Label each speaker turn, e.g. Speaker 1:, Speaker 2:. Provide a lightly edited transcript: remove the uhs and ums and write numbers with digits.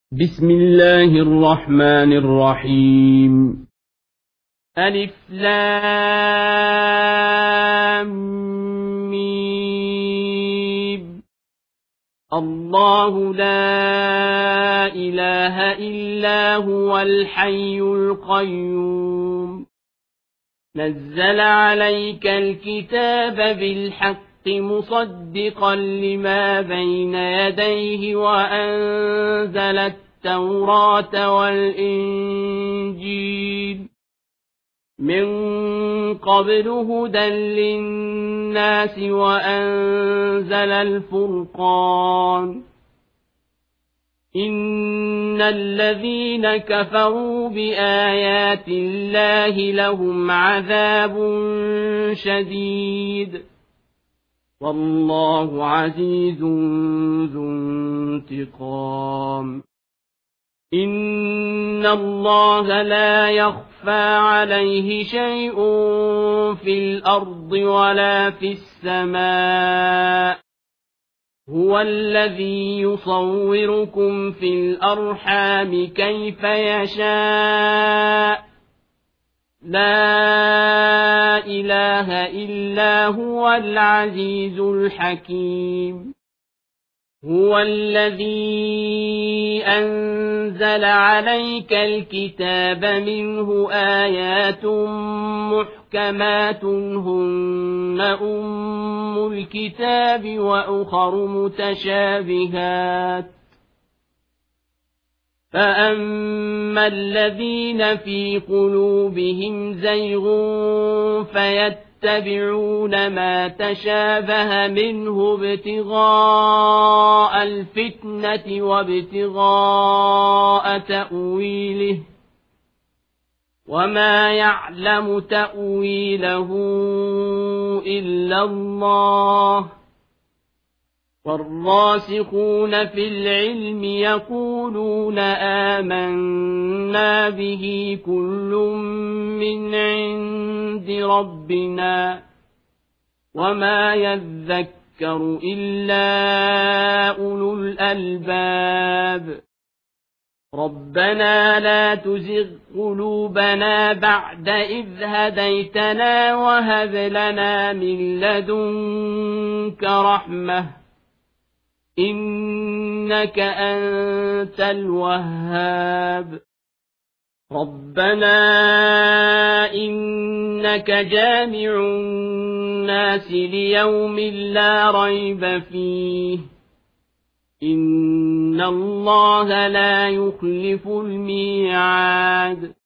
Speaker 1: بسم الله الرحمن الرحيم. ألف لام ميم. الله لا إله إلا هو الحي القيوم. نزل عليك الكتاب بالحق مصدقا لما بين يديه وأنزل التوراة والإنجيل من قبل هدى للناس وأنزل الفرقان. إن الذين كفروا بآيات الله لهم عذاب شديد والله عزيز ذو انتقام. إن الله لا يخفى عليه شيء في الأرض ولا في السماء. هو الذي يصوركم في الأرحام كيف يشاء. لا إله إلا هو العزيز الحكيم. هو الذي أنزل عليك الكتاب منه آيات محكمات هن أم الكتاب وأخر متشابهات. فأما الذين في قلوبهم زيغ فيتبعون ما تشابه منه ابتغاء الفتنة وابتغاء تأويله وما يعلم تأويله إلا الله. والراسخون في العلم يقولون آمنا به كل من عند ربنا وما يذكر إلا أولو الألباب. ربنا لا تزغ قلوبنا بعد إذ هديتنا وهب لنا من لدنك رحمة إنك أنت الوهاب. ربنا إنك جامع الناس ليوم لا ريب فيه إن الله لا يخلف الميعاد.